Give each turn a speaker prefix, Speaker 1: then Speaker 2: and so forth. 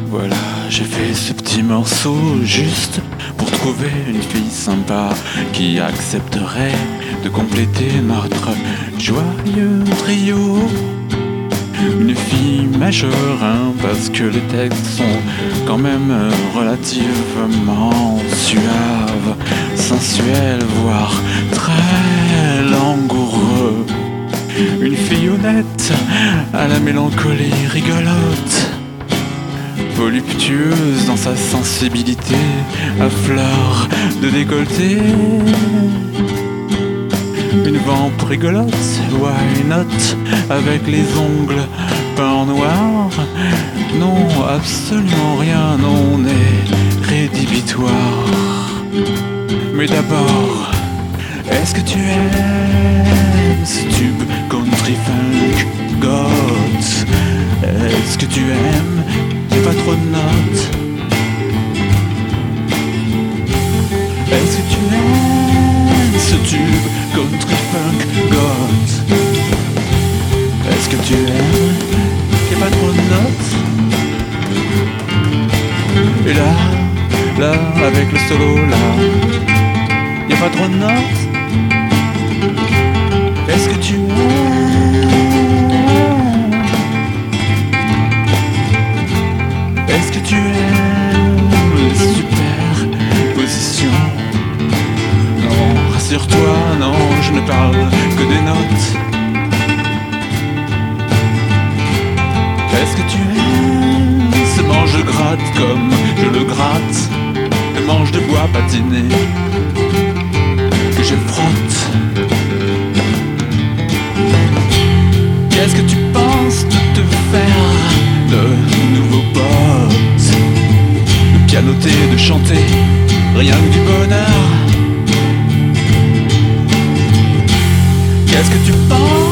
Speaker 1: Voilà, j'ai fait ce petit morceau juste pour trouver une fille sympa qui accepterait de compléter notre joyeux trio. Une fille majeure, hein, parce que les textes sont quand même relativement suaves, sensuels, voire très langoureux. Une fille honnête, à la mélancolie rigolote, voluptueuse dans sa sensibilité, à fleur de décolleté. Une vampe rigolote, why not, avec les ongles peints en noir. Non, absolument rien, non, n'est rédhibitoire. Mais d'abord, est-ce que tu aimes ce tube country funk goth? Est-ce que tu aimes, y'a pas trop de notes? Est-ce que tu aimes ce tube country funk goth? Est-ce que tu aimes, y'a pas trop de notes? Et là, avec le solo, là, y'a pas trop de notes? Est-ce que tu aimes? Est-ce que tu aimes les superpositions? Non, rassure-toi, non, je ne parle que des notes. Est-ce que tu aimes ce manche gratte comme je le gratte, le manche de bois patiné que je frotte? Qu'est-ce que tu penses de te faire de nouveaux potes, de pianoter, de chanter, rien que du bonheur? Qu'est-ce que tu penses